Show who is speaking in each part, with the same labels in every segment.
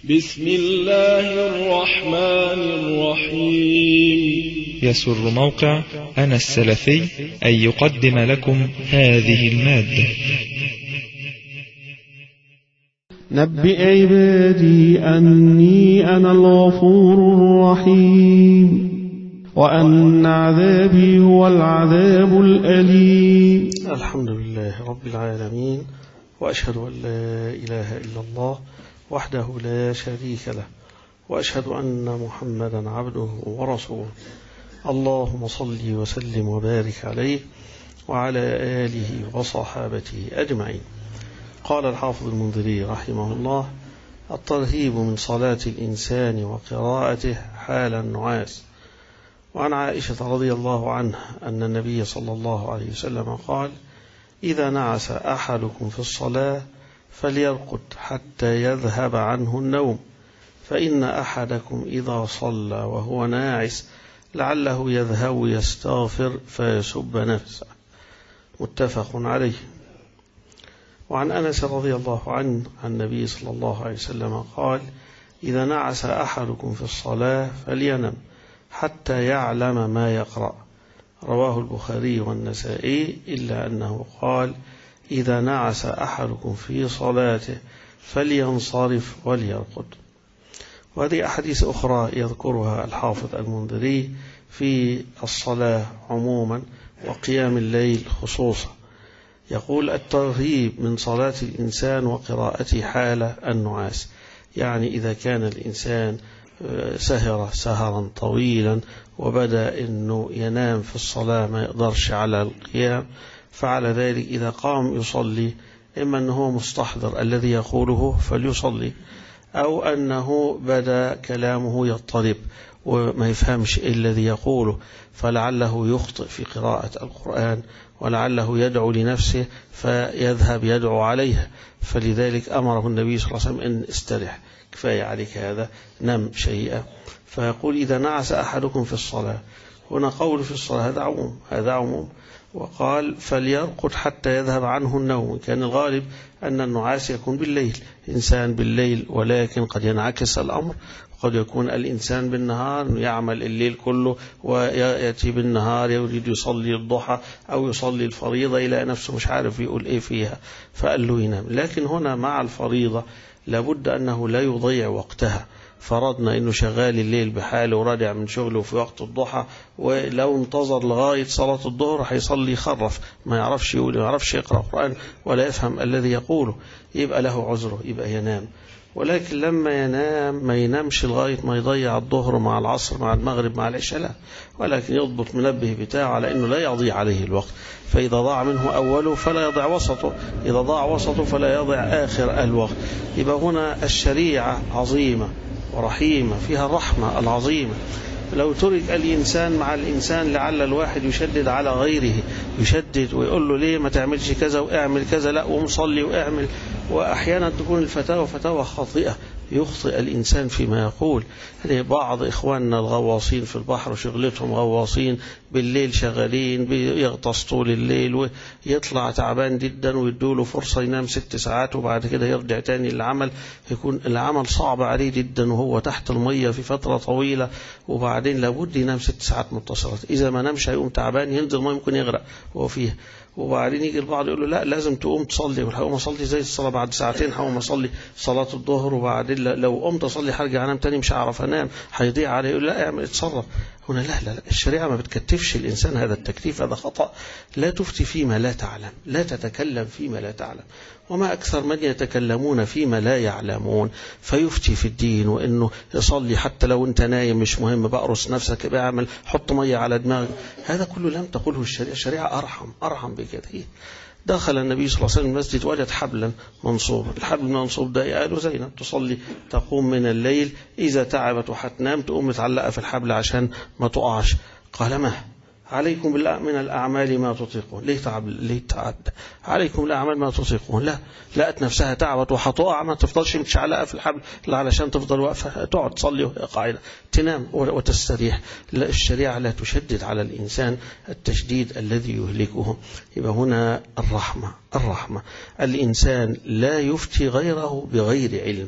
Speaker 1: بسم الله الرحمن الرحيم.
Speaker 2: يسر موقع أنا السلفي أن يقدم لكم هذه المادة.
Speaker 3: نبئ عبادي أني أنا الغفور الرحيم وأن عذابي هو العذاب الأليم.
Speaker 4: الحمد لله رب العالمين، وأشهد أن لا إله إلا الله وحده لا شريك له، وأشهد أن محمدا عبده ورسوله. اللهم صل وسلم وبارك عليه وعلى آله وصحابته أجمعين. قال الحافظ المنذري رحمه الله: الترهيب من صلاة الإنسان وقراءته حال النعاس. وعن عائشة رضي الله عنها أن النبي صلى الله عليه وسلم قال: إذا نعس أحدكم في الصلاة فليرقد حتى يذهب عنه النوم، فإن أحدكم إذا صلى وهو ناعس لعله يذهب يستغفر فيسب نفسه. متفق عليه. وعن أنس رضي الله عنه عن النبي صلى الله عليه وسلم قال: إذا نعس أحدكم في الصلاة فلينم حتى يعلم ما يقرأ. رواه البخاري والنسائي، إلا أنه قال: إذا نعس أحدكم في صلاته فلينصرف وليرقد. وهذه أحاديث أخرى يذكرها الحافظ المنذري في الصلاة عموما وقيام الليل خصوصا. يقول: الترهيب من صلاة الإنسان وقراءته حال النعاس، يعني إذا كان الإنسان سهر سهرا طويلا وبدأ أنه ينام في الصلاة ما يقدرش على القيام، فعلى ذلك إذا قام يصلي إما أنه مستحضر الذي يقوله فليصلي، أو أنه بدأ كلامه يضطرب وما يفهمش الذي يقوله فلعله يخطئ في قراءة القرآن، ولعله يدعو لنفسه فيذهب يدعو عليها، فلذلك أمره النبي صلى الله عليه وسلم أن استرح، كفاية عليك هذا، نم شيئا. فيقول: إذا نعس أحدكم في الصلاة. هنا قول في الصلاة هذا عموم. وقال: فليرقد حتى يذهب عنه النوم. كان الغالب أن النعاس يكون بالليل، إنسان بالليل، ولكن قد ينعكس الأمر، وقد يكون الإنسان بالنهار يعمل الليل كله ويأتي بالنهار يريد يصلي الضحى أو يصلي الفريضة إلى نفسه مش عارف يقول إيه فيها فقال له ينام. لكن هنا مع الفريضة لابد أنه لا يضيع وقتها. فرضنا أنه شغال الليل بحاله وراجع من شغله في وقت الضحى، ولو انتظر لغاية صلاة الظهر هيصلي يخرف، ما يعرفش يقول، ما يعرفش يقرأ قرآن ولا يفهم الذي يقوله، يبقى له عذره، يبقى ينام. ولكن لما ينام ما ينامش لغاية ما يضيع الظهر مع العصر مع المغرب مع العشاء، لا، ولكن يضبط منبه بتاعه على أنه لا يضيع عليه الوقت. فإذا ضاع منه أوله فلا يضيع وسطه، إذا ضاع وسطه فلا يضيع آخر الوقت. يبقى هنا الشريعة عظيمة ورحيمة، فيها الرحمة العظيمة. لو ترك الإنسان مع الإنسان لعل الواحد يشدد على غيره، يشدد ويقول له ليه ما تعملش كذا واعمل كذا، لا ومصلي واعمل. وأحيانا تكون الفتاوى فتاوى خاطئة، يخطئ الإنسان فيما يقول. يعني بعض إخواننا الغواصين في البحر وشغلتهم غواصين بالليل شغالين بيغطس طول الليل ويطلع تعبان جدا ويدوله فرصة ينام 6 ساعات وبعد كده يرجع تاني للعمل، يكون العمل صعب عليه جدا وهو تحت المية في فترة طويلة، وبعدين لابد ينام 6 ساعات متصلة. إذا ما نامش هيقوم تعبان ينزل ما يمكن يغرق وهو فيه. وبعدين يجي البعض يقول له لا لازم تقوم تصلي، وهقوم اصلي زي الصلاه بعد ساعتين هقوم اصلي صلاه الظهر، وبعدين لو قمت اصلي هرجع انام تاني مش هعرف انام هيضيع عليه. يقول لا اعمل اتصرف. هنا لا، الشريعه ما بتكتفش الانسان، هذا التكليف هذا خطأ. لا تفتي فيما لا تعلم، لا تتكلم فيما لا تعلم. وما أكثر من يتكلمون فيما لا يعلمون فيفتي في الدين، وإنه يصلي حتى لو أنت نايم مش مهم، بقرص نفسك، بعمل حط مية على دماغك. هذا كله لم تقوله الشريعة. الشريعة أرحم بكده. دخل النبي صلى الله عليه وسلم المسجد وجد حبلا منصوبا. الحبل المنصوب ده قالوا زينب تصلي تقوم من الليل إذا تعبت وحتنام تقوم متعلقة في الحبل عشان ما تقعش. قال: ما عليكم من الأعمال ما تطيقون. ليه تعب؟ عليكم الأعمال ما تطيقون. لا، لقت نفسها تعبت وحتقع، ما تفضلش متشعلقة في الحبل لا علشان تفضل واقفة، تقعد تصلي وهي قاعدة، تنام وتستريح. لا، الشريعة لا تشدد على الإنسان التشديد الذي يهلكه. يبقى هنا الرحمة. الإنسان لا يفتي غيره بغير علم.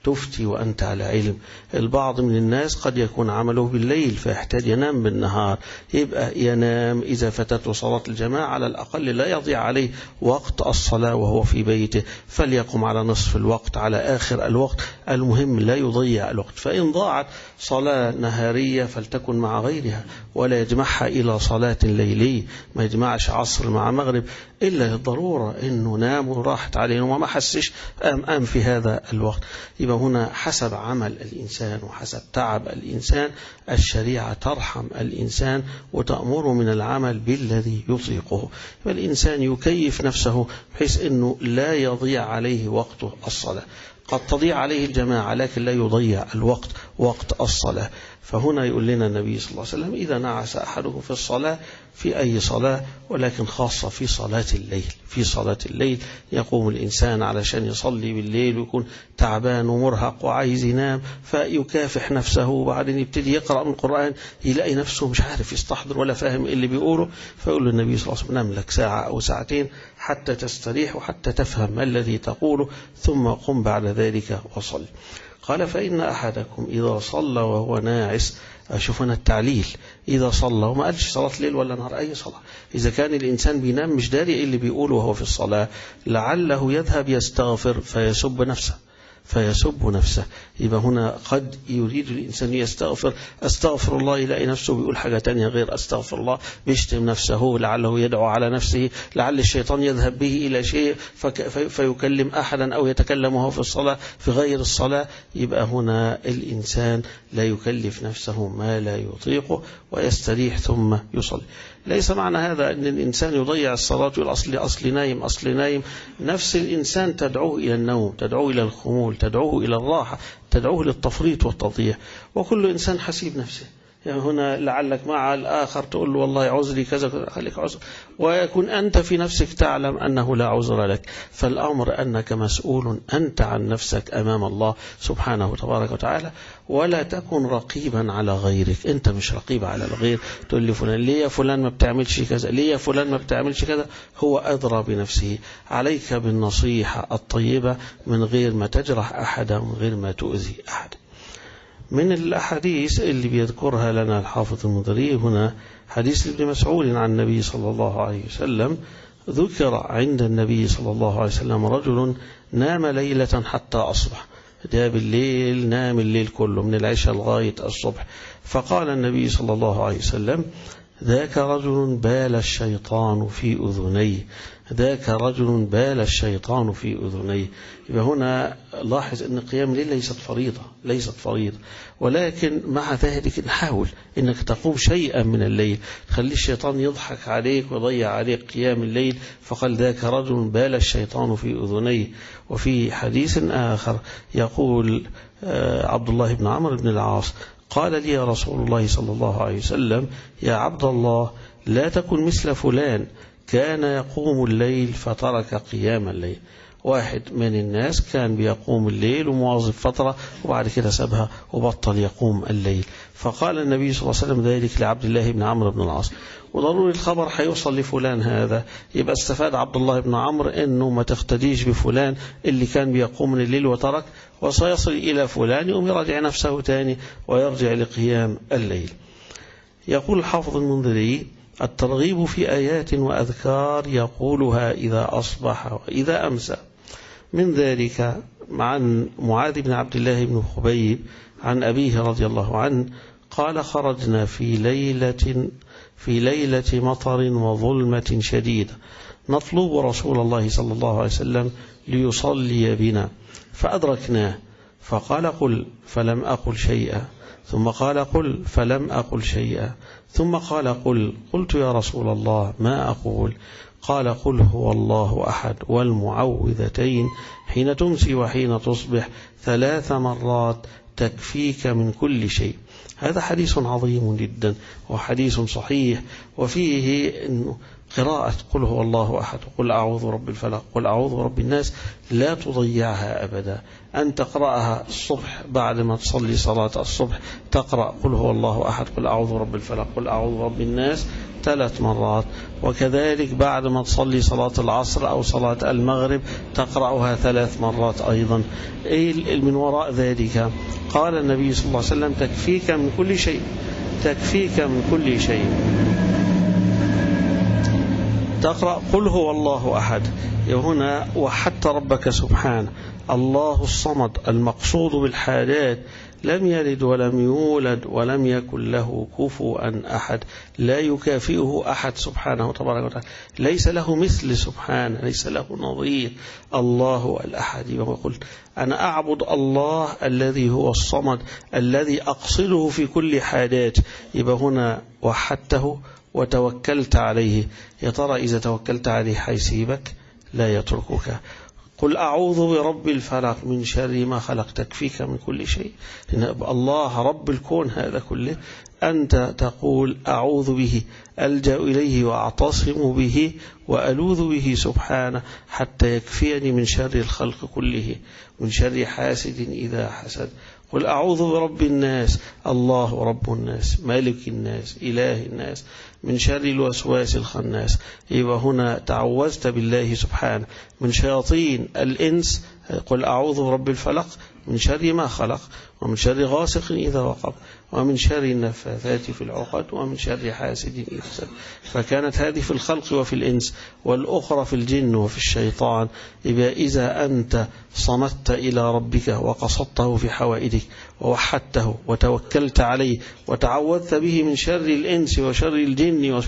Speaker 4: تفتي وأنت على علم. البعض من الناس قد يكون عمله بالليل فيحتاج ينام بالنهار، يبقى ينام إذا فاتته صلاة الجماعة على الأقل لا يضيع عليه وقت الصلاة وهو في بيته، فليقم على نصف الوقت على آخر الوقت، المهم لا يضيع الوقت. فإن ضاعت صلاة نهارية فلتكن مع غيرها، ولا يجمعها إلى صلاة ليلية، ما يجمعش عصر مع مغرب إلا الضرورة إنه نام وراحت عليه وما حسش قام في هذا الوقت. يبقى هنا حسب عمل الإنسان وحسب تعب الإنسان الشريعة ترحم الإنسان وتأمره من العمل بالذي يطيقه. فالإنسان يكيف نفسه بحيث أنه لا يضيع عليه وقت الصلاة. قد تضيع عليه الجماعة لكن لا يضيع الوقت وقت الصلاة. فهنا يقول لنا النبي صلى الله عليه وسلم إذا نعس أحدكم في الصلاة، في أي صلاة، ولكن خاصة في صلاة الليل. في صلاة الليل يقوم الإنسان علشان يصلي بالليل ويكون تعبان ومرهق وعايز ينام، فيكافح نفسه وبعدين يبتدي يقرأ من القرآن يلاقي نفسه مش عارف يستحضر ولا فاهم اللي بيقوله، فيقول له النبي صلى الله عليه وسلم نام لك ساعة أو ساعتين حتى تستريح وحتى تفهم ما الذي تقوله، ثم قم بعد ذلك وصل. قال فإن أحدكم إذا صلى وهو ناعس، أشوفنا التعليل، إذا صلى وما قالش صلاة ليل ولا نهار، أي صلاة. إذا كان الإنسان بينام مش داري اللي بيقوله وهو في الصلاة، لعله يذهب يستغفر فيسب نفسه. يبقى هنا قد يريد الإنسان يستغفر، أستغفر الله، يلاقي نفسه بيقول حاجة تانية غير أستغفر الله، بيشتم نفسه، لعله يدعو على نفسه، لعل الشيطان يذهب به إلى شيء فيكلم أحدا أو يتكلم وهو في الصلاة في غير الصلاة. يبقى هنا الإنسان لا يكلف نفسه ما لا يطيقه ويستريح ثم يصلي. ليس معنى هذا أن الإنسان يضيع الصلاة والأصل نايم. نفس الإنسان تدعوه إلى النوم، تدعوه إلى الخمول، تدعوه إلى الراحة، تدعوه للتفريط والتضييع. وكل إنسان حسيب نفسه. يعني هنا لعلك مع الآخر تقول له والله عذري كذا، خليك عذر، ويكون أنت في نفسك تعلم أنه لا عذر لك. فالأمر أنك مسؤول أنت عن نفسك أمام الله سبحانه وتبارك وتعالى، ولا تكن رقيبا على غيرك. أنت مش رقيب على الغير تقول لي فلان ليه يا فلان ما بتعملش كذا، ليه يا فلان ما بتعملش كذا. هو أدرى بنفسه. عليك بالنصيحة الطيبة من غير ما تجرح أحدا ومن غير ما تؤذي أحد. من الأحاديث اللي بيذكرها لنا الحافظ المنذري هنا حديث ابن مسعود عن النبي صلى الله عليه وسلم. ذكر عند النبي صلى الله عليه وسلم رجل نام ليلة حتى أصبح، ده بالليل نام الليل كله من العشاء لغاية الصبح. فقال النبي صلى الله عليه وسلم ذاك رجل بال الشيطان في أذنيه، ذاك رجل بال الشيطان في أذنيه. يبقى هنا لاحظ أن قيام الليل ليست فريضة، ولكن مع ذلك نحاول أنك تقوم شيئا من الليل، تخلي الشيطان يضحك عليك ويضيع عليك قيام الليل. فقال ذاك رجل بال الشيطان في أذنيه. وفي حديث آخر يقول عبد الله بن عمرو بن العاص قال لي يا رسول الله صلى الله عليه وسلم يا عبد الله لا تكن مثل فلان كان يقوم الليل فترك قيام الليل. واحد من الناس كان بيقوم الليل ومواظب فترة وبعد كده سابها وبطل يقوم الليل. فقال النبي صلى الله عليه وسلم ذلك لعبد الله بن عمرو بن العاص. وضروري الخبر هيوصل لفلان هذا، يبقى استفاد عبد الله بن عمرو انه ما تختديش بفلان اللي كان بيقوم من الليل وترك، وسيصل الى فلان يقوم يراجع نفسه تاني ويرجع لقيام الليل. يقول الحافظ المنذري الترغيب في آيات وأذكار يقولها إذا أصبح وإذا أمسى. من ذلك عن معاذ بن عبد الله بن خبيب عن أبيه رضي الله عنه قال خرجنا في ليلة مطر وظلمة شديدة نطلب رسول الله صلى الله عليه وسلم ليصلي بنا فأدركناه فقال قل فلم أقل شيئا، ثم قال قل فلم أقل شيئا، ثم قال قل، قلت يا رسول الله ما أقول؟ قال قل هو الله أحد والمعوذتين حين تمسي وحين تصبح 3 مرات تكفيك من كل شيء. هذا حديث عظيم جدا وحديث صحيح، وفيه قراءة قل هو الله أحد وقل أعوذ برب الفلق قل أعوذ برب الناس لا تضيعها أبدا. أن تقرأها الصبح بعد ما تصلي صلاة الصبح، تقرأ قل هو الله أحد قل أعوذ برب الفلق قل أعوذ برب الناس 3 مرات، وكذلك بعد ما تصلي صلاة العصر أو صلاة المغرب تقرأها 3 مرات أيضا. من وراء ذلك قال النبي صلى الله عليه وسلم تكفيك من كل شيء، تكفيك من كل شيء. تقرأ قل هو الله أحد، هنا وحدت ربك سبحانه، الله الصمد المقصود بالحاجات، لم يلد ولم يولد ولم يكن له كفوا أحد، لا يكافئه أحد سبحانه تبارك وتعالى، ليس له مثل سبحانه، ليس له نظير، الله الأحد. وقل أنا أعبد الله الذي هو الصمد الذي أقصده في كل حاجات. يبقى هنا وحدته وتوكلت عليه. يا ترى إذا توكلت عليه حيسيبك؟ لا يتركك. قل أعوذ برب الفلق من شر ما خلق، تكفيك من كل شيء. الله رب الكون هذا كله، أنت تقول أعوذ به، ألجأ إليه وأعتصم به وألوذ به سبحانه حتى يكفيني من شر الخلق كله، من شر حاسد إذا حسد. قل أعوذ برب الناس، الله رب الناس مالك الناس إله الناس من شر الوسواس الخناس. يبقى هنا تعوذت بالله سبحانه من شياطين الإنس. قل أعوذ برب الفلق من شر ما خلق ومن شر غاسق إذا وقب ومن شر النفاثات في العقد ومن شر حاسد إذا حسد. فكانت هذه في الخلق وفي الإنس، والأخرى في الجن وفي الشيطان. يبقى إذا أنت صمت إلى ربك وقصدته في حوائجك ووحدته وتوكلت عليه وتعوذت به من شر الإنس وشر الجن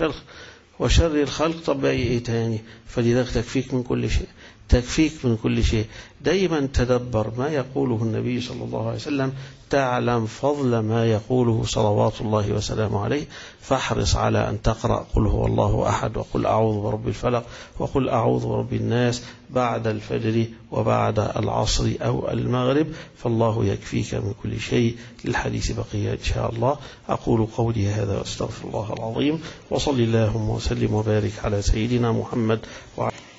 Speaker 4: وشر الخلق، طب إيه تاني؟ فلذلك تكفيك من كل شيء، تكفيك من كل شيء. دايما تدبر ما يقوله النبي صلى الله عليه وسلم، تعلم فضل ما يقوله صلوات الله وسلامه عليه. فاحرص على أن تقرأ قل هو الله أحد وقل أعوذ برب الفلق وقل أعوذ برب الناس بعد الفجر وبعد العصر أو المغرب، فالله يكفيك من كل شيء. للحديث بقية إن شاء الله. أقول قولي هذا واستغفر الله العظيم، وصل اللهم وسلم وبارك على سيدنا محمد وعلى